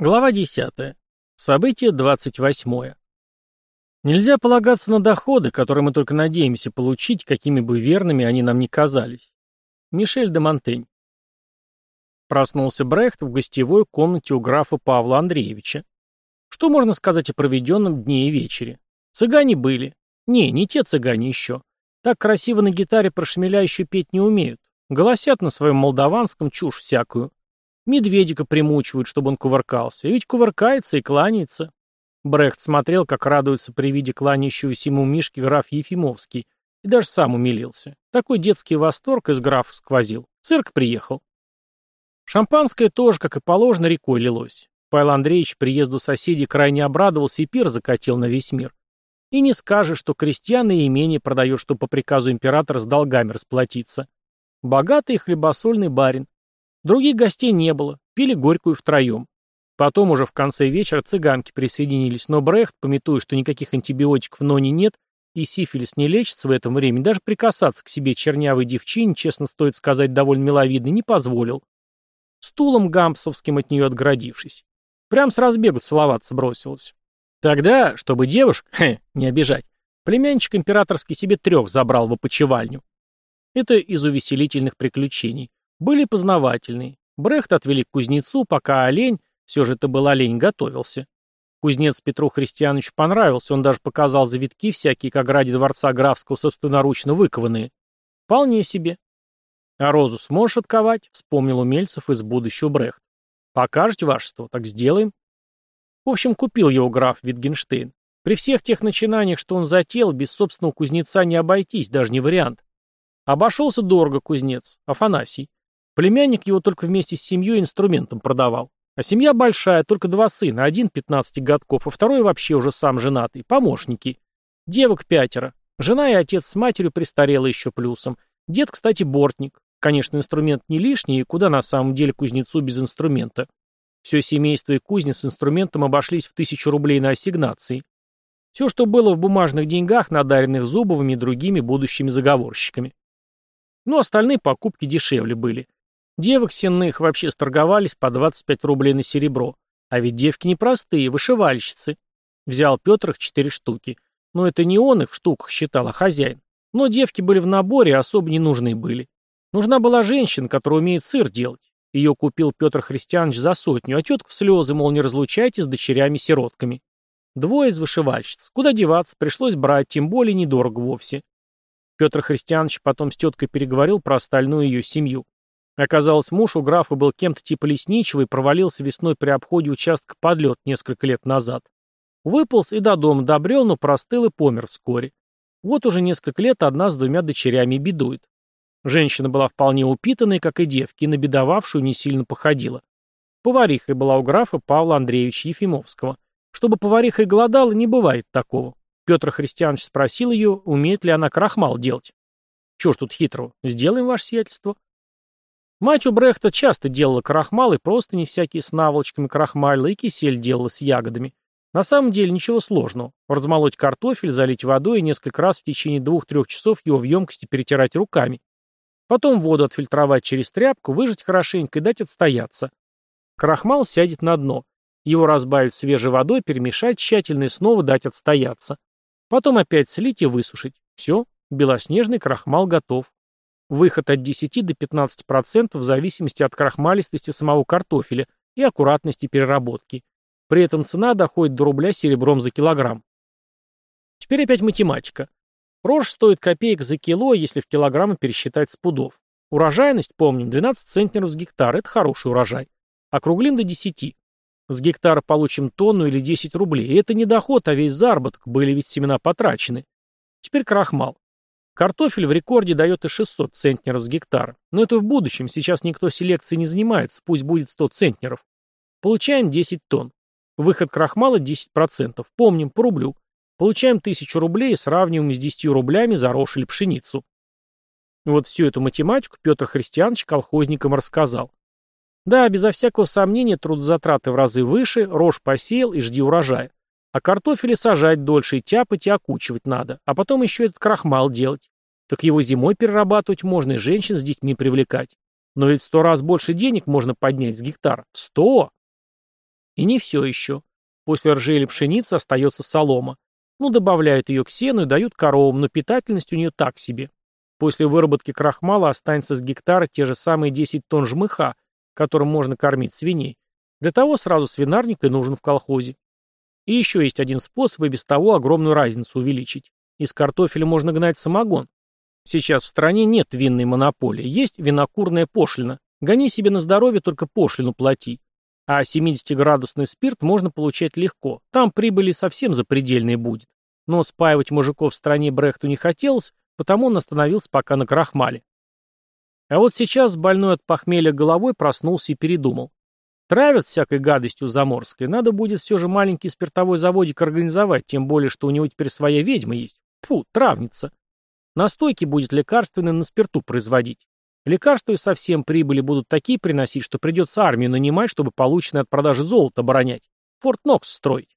Глава 10. Событие 28. Нельзя полагаться на доходы, которые мы только надеемся получить, какими бы верными они нам ни казались. Мишель де Монтень. Проснулся Брехт в гостевой комнате у графа Павла Андреевича. Что можно сказать о проведенном дне и вечере? Цыгане были. Не те цыгане еще. Так красиво на гитаре про шмеля еще петь не умеют. Голосят на своем молдаванском чушь всякую. Медведика примучивают, чтобы он кувыркался. Ведь кувыркается и кланяется. Брехт смотрел, как радуется при виде кланяющегося ему Мишки граф Ефимовский, и даже сам умилился. Такой детский восторг из графа сквозил. Цирк приехал. Шампанское тоже, как и положено, рекой лилось. Павел Андреевич приезду соседей крайне обрадовался и пир закатил на весь мир. И не скажешь, что крестьян и имение продает, что по приказу императора с долгами расплатиться. Богатый и хлебосольный барин. Других гостей не было, пили горькую втроем. Потом уже в конце вечера цыганки присоединились, но Брехт, памятуя, что никаких антибиотиков в ноне нет, и сифилис не лечится в этом времени, даже прикасаться к себе чернявой девчине, честно стоит сказать, довольно миловидной, не позволил. Стулом гампсовским от нее отгородившись. Прям с разбегу целоваться бросилась. Тогда, чтобы девушек, не обижать, племянничек императорский себе 3 забрал в опочивальню. Это из увеселительных приключений. Были познавательные. Брехт отвели к кузнецу, пока олень, все же это был олень, готовился. Кузнец Петру Христиановичу понравился, он даже показал завитки всякие, к ограде дворца графского собственноручно выкованные. Вполне себе. А розу сможешь отковать? Вспомнил умельцев из будущего Брехт. Покажете, вашество, так сделаем. В общем, купил его граф Витгенштейн. При всех тех начинаниях, что он затеял, без собственного кузнеца не обойтись, даже не вариант. Обошелся дорого кузнец, Афанасий. Племянник его только вместе с семьей инструментом продавал. А семья большая, только 2 сына, один 15 годков, а второй вообще уже сам женатый, помощники. Девок 5. Жена и отец с матерью престарелы еще плюсом. Дед, кстати, бортник. Конечно, инструмент не лишний, и куда на самом деле кузнецу без инструмента. Все семейство и кузня с инструментом обошлись в 1000 рублей на ассигнации. Все, что было в бумажных деньгах, надаренных Зубовыми и другими будущими заговорщиками. Но остальные покупки дешевле были. Девок сенных вообще сторговались по 25 рублей на серебро. А ведь девки непростые, вышивальщицы. Взял Петр их 4 штуки. Но это не он их в штуках считал, а хозяин. Но девки были в наборе, и особо не нужны были. Нужна была женщина, которая умеет сыр делать. Ее купил Петр Христианович за 100, а тетка в слезы, мол, не разлучайте с дочерями-сиротками. 2 из вышивальщиц. Куда деваться, пришлось брать, тем более недорого вовсе. Петр Христианович потом с теткой переговорил про остальную ее семью. Оказалось, муж у графа был кем-то типа лесничего и провалился весной при обходе участка под лед несколько лет назад. Выполз и до дома добрел, но простыл и помер вскоре. Вот уже несколько лет одна с 2 дочерями бедует. Женщина была вполне упитанной, как и девки, и на бедовавшую не сильно походила. Поварихой была у графа Павла Андреевича Ефимовского. Чтобы повариха и голодала, не бывает такого. Петр Христианович спросил ее, умеет ли она крахмал делать. Чего ж тут хитрого? Сделаем, ваше сиятельство. Мать у Брехта часто делала крахмал, и просто не всякие с наволочками крахмалила, и кисель делала с ягодами. На самом деле ничего сложного. Размолоть картофель, залить водой и несколько раз в течение 2-3 часов его в емкости перетирать руками. Потом воду отфильтровать через тряпку, выжать хорошенько и дать отстояться. Крахмал сядет на дно. Его разбавить свежей водой, перемешать тщательно и снова дать отстояться. Потом опять слить и высушить. Все, белоснежный крахмал готов. Выход от 10 до 15% в зависимости от крахмалистости самого картофеля и аккуратности переработки. При этом цена доходит до рубля серебром за килограмм. Теперь опять математика. Рожь стоит копеек за кило, если в килограммы пересчитать с пудов. Урожайность, помним, 12 центнеров с гектара. Это хороший урожай. Округлим до 10. С гектара получим тонну или 10 рублей. И это не доход, а весь заработок. Были ведь семена потрачены. Теперь крахмал. Картофель в рекорде дает и 600 центнеров с гектара. Но это в будущем, сейчас никто селекцией не занимается, пусть будет 100 центнеров. Получаем 10 тонн. Выход крахмала 10%. Помним, по рублю. Получаем 1000 рублей и сравниваем с 10 рублями за рожь или пшеницу. Вот всю эту математику Петр Христианович колхозникам рассказал. Да, безо всякого сомнения, трудозатраты в разы выше, рожь посеял и жди урожая. А картофели сажать дольше и тяпать и окучивать надо, а потом еще этот крахмал делать. Так его зимой перерабатывать можно и женщин с детьми привлекать. Но ведь в 100 раз больше денег можно поднять с гектара. 100! И не все еще. После ржи или пшеницы остается солома. Ну, добавляют ее к сену и дают коровам, но питательность у нее так себе. После выработки крахмала останется с гектара те же самые 10 тонн жмыха, которым можно кормить свиней. Для того сразу свинарник и нужен в колхозе. И еще есть один способ и без того огромную разницу увеличить. Из картофеля можно гнать самогон. Сейчас в стране нет винной монополии, есть винокурная пошлина. Гони себе на здоровье, только пошлину плати. А 70-градусный спирт можно получать легко. Там прибыли совсем запредельные будет. Но спаивать мужиков в стране Брехту не хотелось, потому он остановился пока на крахмале. А вот сейчас больной от похмелья головой проснулся и передумал. Травят всякой гадостью заморской, надо будет все же маленький спиртовой заводик организовать, тем более, что у него теперь своя ведьма есть. Фу, травница. Настойки будет лекарственные на спирту производить. Лекарства и совсем прибыли будут такие приносить, что придется армию нанимать, чтобы полученное от продажи золото оборонять. Форт Нокс строить.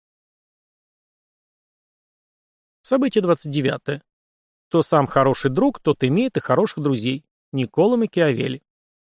Событие 29. Кто сам хороший друг, тот имеет и хороших друзей. Никколо Макиавелли.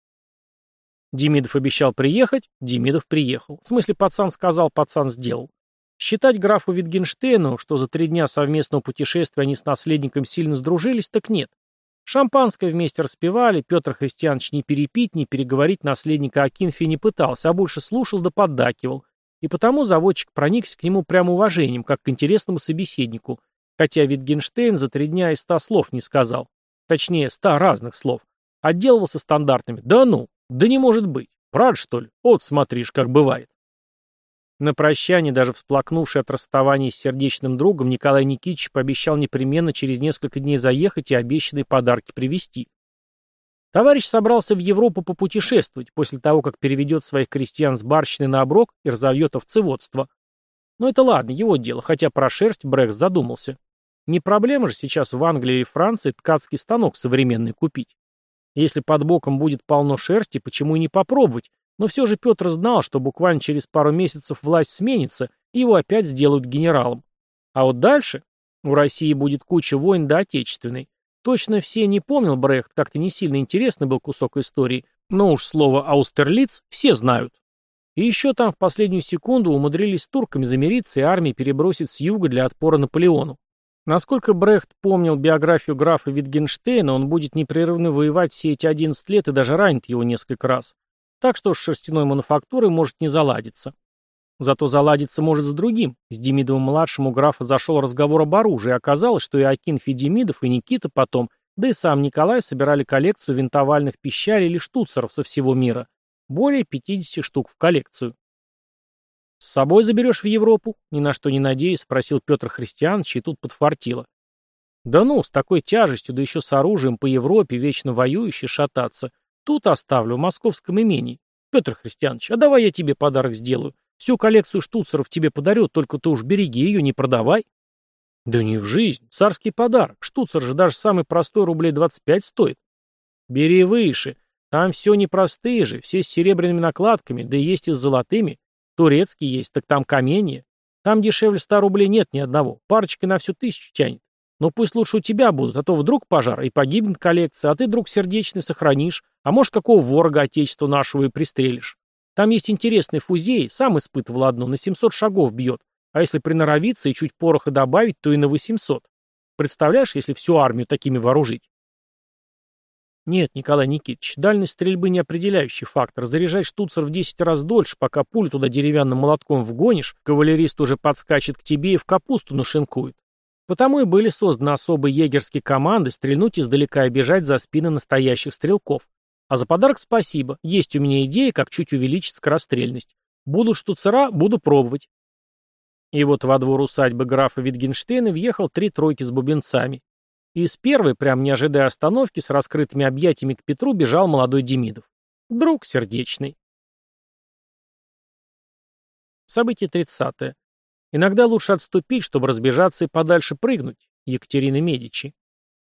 Демидов обещал приехать, Демидов приехал. В смысле, пацан сказал, пацан сделал. Считать графу Витгенштейну, что за 3 дня совместного путешествия они с наследником сильно сдружились, так нет. Шампанское вместе распивали, Петр Христианович ни перепить, ни переговорить наследника Акинфи не пытался, а больше слушал да поддакивал. И потому заводчик проникся к нему прямо уважением, как к интересному собеседнику, хотя Витгенштейн за 3 дня и 100 слов не сказал. Точнее, 100 разных слов. Отделывался стандартными «да ну». Да не может быть. Правда, что ли? Вот смотришь, как бывает. На прощание, даже всплакнувший от расставания с сердечным другом, Николай Никитич пообещал непременно через несколько дней заехать и обещанные подарки привезти. Товарищ собрался в Европу попутешествовать после того, как переведет своих крестьян с барщины на оброк и разовьет овцеводство. Но это ладно, его дело, хотя про шерсть Брехт задумался. Не проблема же сейчас в Англии или Франции ткацкий станок современный купить. Если под боком будет полно шерсти, почему и не попробовать? Но все же Петр знал, что буквально через пару месяцев власть сменится, и его опять сделают генералом. А вот дальше у России будет куча войн до Отечественной. Точно все не помнил Брехт, как-то не сильно интересный был кусок истории, но уж слово «Аустерлиц» все знают. И еще там в последнюю секунду умудрились с турками замириться и армии перебросить с юга для отпора Наполеону. Насколько Брехт помнил биографию графа Витгенштейна, он будет непрерывно воевать все эти 11 лет и даже ранит его несколько раз. Так что с шерстяной мануфактурой может не заладиться. Зато заладиться может с другим. С Демидовым-младшим у графа зашел разговор об оружии, и оказалось, что и Акинфий Демидов, и Никита потом, да и сам Николай собирали коллекцию винтовальных пищалей или штуцеров со всего мира. Более 50 штук в коллекцию. «С собой заберешь в Европу?» — ни на что не надеясь, спросил Петр Христианович, и тут подфартило. «Да ну, с такой тяжестью, да еще с оружием по Европе, вечно воюющий, шататься. Тут оставлю, в московском имении. Петр Христианович, а давай я тебе подарок сделаю. Всю коллекцию штуцеров тебе подарю, только ты уж береги ее, не продавай». «Да не в жизнь, царский подарок. Штуцер же даже самый простой рублей 25 стоит». «Бери выше. Там все непростые же, все с серебряными накладками, да и есть и с золотыми. Турецкий есть, так там каменье. Там дешевле 100 рублей нет ни одного. Парочкой на всю 1000 тянет. Но пусть лучше у тебя будут, а то вдруг пожар, и погибнет коллекция, а ты, друг сердечный, сохранишь. А может, какого ворога отечества нашего и пристрелишь. Там есть интересный фузей, сам испытывал одну, на 700 шагов бьет. А если приноровиться и чуть пороха добавить, то и на 800. Представляешь, если всю армию такими вооружить? Нет, Николай Никитич, дальность стрельбы не определяющий фактор. Заряжать штуцер в 10 раз дольше, пока пулю туда деревянным молотком вгонишь, кавалерист уже подскачет к тебе и в капусту нашинкует. Потому и были созданы особые егерские команды стрельнуть издалека и бежать за спины настоящих стрелков. А за подарок спасибо. Есть у меня идея, как чуть увеличить скорострельность. Будут штуцера, буду пробовать. И вот во двор усадьбы графа Витгенштейна въехал 3 тройки с бубенцами. И с первой, прям не ожидая остановки, с раскрытыми объятиями к Петру бежал молодой Демидов. Друг сердечный. Событие 30. Иногда лучше отступить, чтобы разбежаться и подальше прыгнуть. Екатерина Медичи.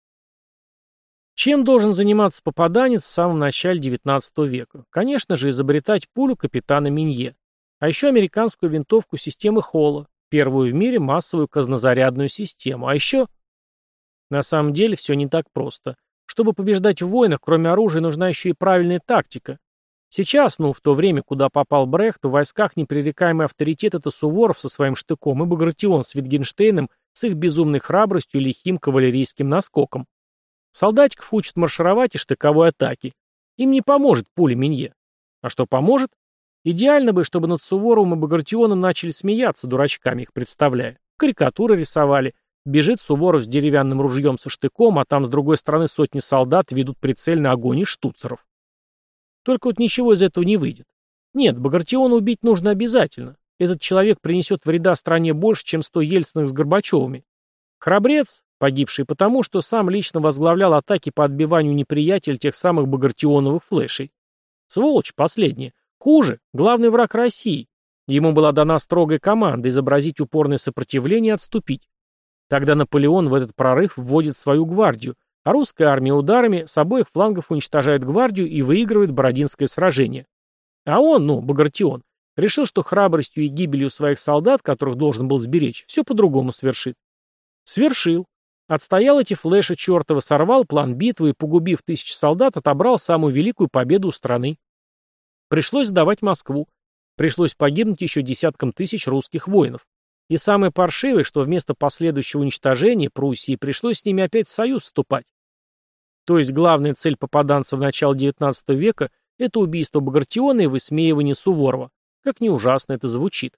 Чем должен заниматься попаданец в самом начале XIX века? Конечно же, изобретать пулю капитана Минье. А еще американскую винтовку системы Холла, первую в мире массовую казнозарядную систему. А еще... На самом деле все не так просто. Чтобы побеждать в войнах, кроме оружия, нужна еще и правильная тактика. Сейчас, в то время, куда попал Брехт, в войсках непререкаемый авторитет — это Суворов со своим штыком и Багратион с Витгенштейном с их безумной храбростью и лихим кавалерийским наскоком. Солдатиков учат маршировать и штыковой атаки. Им не поможет пуля Минье. А что поможет? Идеально бы, чтобы над Суворовым и Багратионом начали смеяться, дурачками их представляя. Карикатуры рисовали. Бежит Суворов с деревянным ружьем со штыком, а там с другой стороны сотни солдат ведут прицельный огонь из штуцеров. Только вот ничего из этого не выйдет. Нет, Багратиона убить нужно обязательно. Этот человек принесет вреда стране больше, чем 100 Ельциных с Горбачевыми. Храбрец, погибший потому, что сам лично возглавлял атаки по отбиванию неприятеля тех самых Багратионовых флешей. Сволочь последняя. Хуже, главный враг России. Ему была дана строгая команда изобразить упорное сопротивление и отступить. Тогда Наполеон в этот прорыв вводит свою гвардию, а русская армия ударами с обоих флангов уничтожает гвардию и выигрывает Бородинское сражение. А он, Багратион, решил, что храбростью и гибелью своих солдат, которых должен был сберечь, все по-другому свершит. Свершил. Отстоял эти флеши чертова, сорвал план битвы и, погубив 1000 солдат, отобрал самую великую победу у страны. Пришлось сдавать Москву. Пришлось погибнуть еще десяткам тысяч русских воинов. И самое паршивое, что вместо последующего уничтожения Пруссии пришлось с ними опять в союз вступать. То есть главная цель попаданцев в начале XIX века – это убийство Багратиона и высмеивание Суворова. Как ни ужасно это звучит.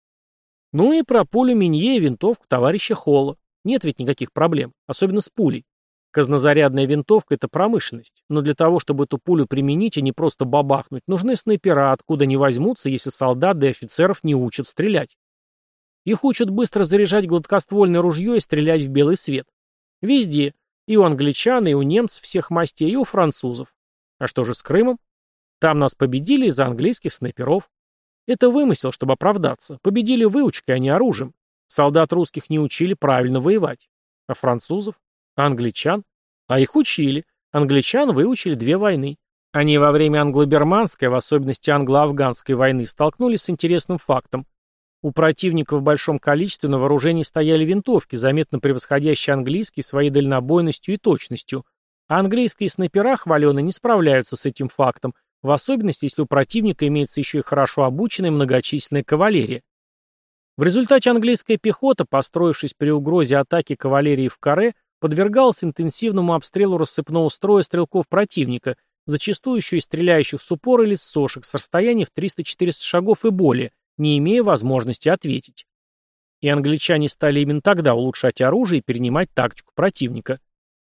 Ну и про пулю Минье и винтовку товарища Холла. Нет ведь никаких проблем, особенно с пулей. Казнозарядная винтовка – это промышленность, но для того, чтобы эту пулю применить, а не просто бабахнуть, нужны снайпера, откуда они возьмутся, если солдат да офицеров не учат стрелять. Их учат быстро заряжать гладкоствольное ружье и стрелять в белый свет. Везде. И у англичан, и у немцев всех мастей, и у французов. А что же с Крымом? Там нас победили из-за английских снайперов. Это вымысел, чтобы оправдаться. Победили выучкой, а не оружием. Солдат русских не учили правильно воевать. А французов? А англичан? А их учили. Англичан выучили 2 войны. Они во время англо-берманской, в особенности англо-афганской войны, столкнулись с интересным фактом. У противника в большом количестве на вооружении стояли винтовки, заметно превосходящие английские своей дальнобойностью и точностью, а английские снайпера хваленые не справляются с этим фактом, в особенности, если у противника имеется еще и хорошо обученная многочисленная кавалерия. В результате английская пехота, построившись при угрозе атаки кавалерии в каре, подвергалась интенсивному обстрелу рассыпного строя стрелков противника, зачастую еще и стреляющих с упора или с сошек с расстояния в 300-400 шагов и более, не имея возможности ответить. И англичане стали именно тогда улучшать оружие и перенимать тактику противника.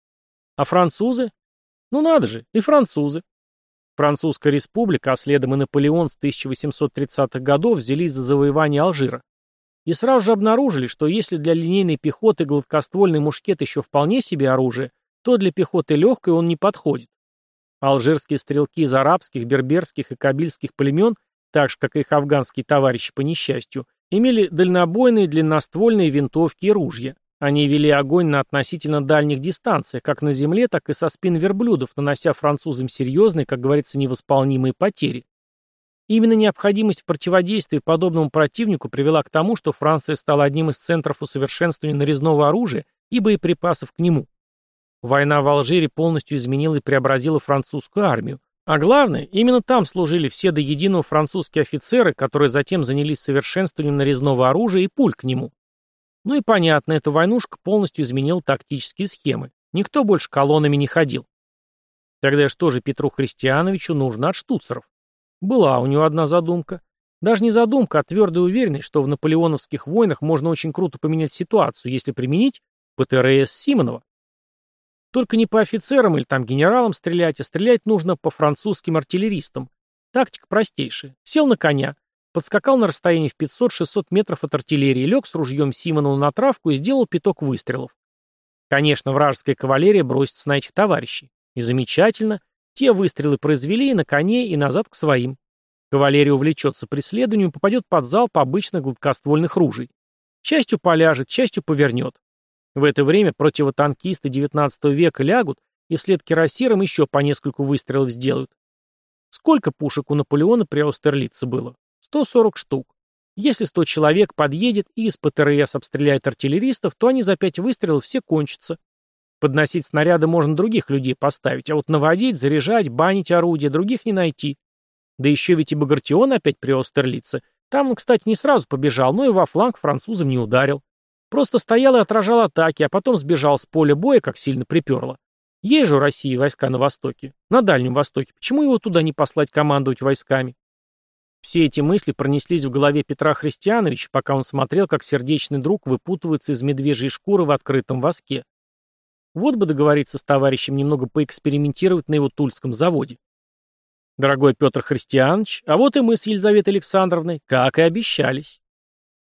А французы? Ну надо же, и французы. Французская республика, а следом и Наполеон с 1830-х годов взялись за завоевание Алжира. И сразу же обнаружили, что если для линейной пехоты гладкоствольный мушкет еще вполне себе оружие, то для пехоты легкой он не подходит. Алжирские стрелки из арабских, берберских и кабильских племен, так же, как и их афганские товарищи по несчастью, имели дальнобойные длинноствольные винтовки и ружья. Они вели огонь на относительно дальних дистанциях, как на земле, так и со спин верблюдов, нанося французам серьезные, как говорится, невосполнимые потери. Именно необходимость в противодействии подобному противнику привела к тому, что Франция стала одним из центров усовершенствования нарезного оружия и боеприпасов к нему. Война в Алжире полностью изменила и преобразила французскую армию. А главное, именно там служили все до единого французские офицеры, которые затем занялись совершенствованием нарезного оружия и пуль к нему. Ну и понятно, эта войнушка полностью изменила тактические схемы. Никто больше колоннами не ходил. Тогда что же Петру Христиановичу нужно от штуцеров? Была у него одна задумка. Даже не задумка, а твердая уверенность, что в наполеоновских войнах можно очень круто поменять ситуацию, если применить ПТРС Симонова. Только не по офицерам или там генералам стрелять, а стрелять нужно по французским артиллеристам. Тактика простейшая. Сел на коня, подскакал на расстоянии в 500-600 метров от артиллерии, лег с ружьем Симонова на травку и сделал пяток выстрелов. Конечно, вражеская кавалерия бросится на этих товарищей. И замечательно. Те выстрелы произвели и на коне, и назад к своим. Кавалерия увлечется преследованием и попадет под залп обычных гладкоствольных ружей. Частью поляжет, частью повернет. В это время противотанкисты XIX века лягут и вслед кирасирам еще по нескольку выстрелов сделают. Сколько пушек у Наполеона при Аустерлице было? 140 штук. Если 100 человек подъедет и из ПТРС обстреляет артиллеристов, то они за 5 выстрелов все кончатся. Подносить снаряды можно других людей поставить, а вот наводить, заряжать, банить орудия других не найти. Да еще ведь и Багратион опять при Аустерлице. Там он, кстати, не сразу побежал, но и во фланг французам не ударил. Просто стоял и отражал атаки, а потом сбежал с поля боя, как сильно приперло. Есть же у России войска на Востоке, на Дальнем Востоке. Почему его туда не послать командовать войсками? Все эти мысли пронеслись в голове Петра Христиановича, пока он смотрел, как сердечный друг выпутывается из медвежьей шкуры в открытом воске. Вот бы договориться с товарищем немного поэкспериментировать на его тульском заводе. Дорогой Петр Христианович, а вот и мы с Елизаветой Александровной, как и обещались.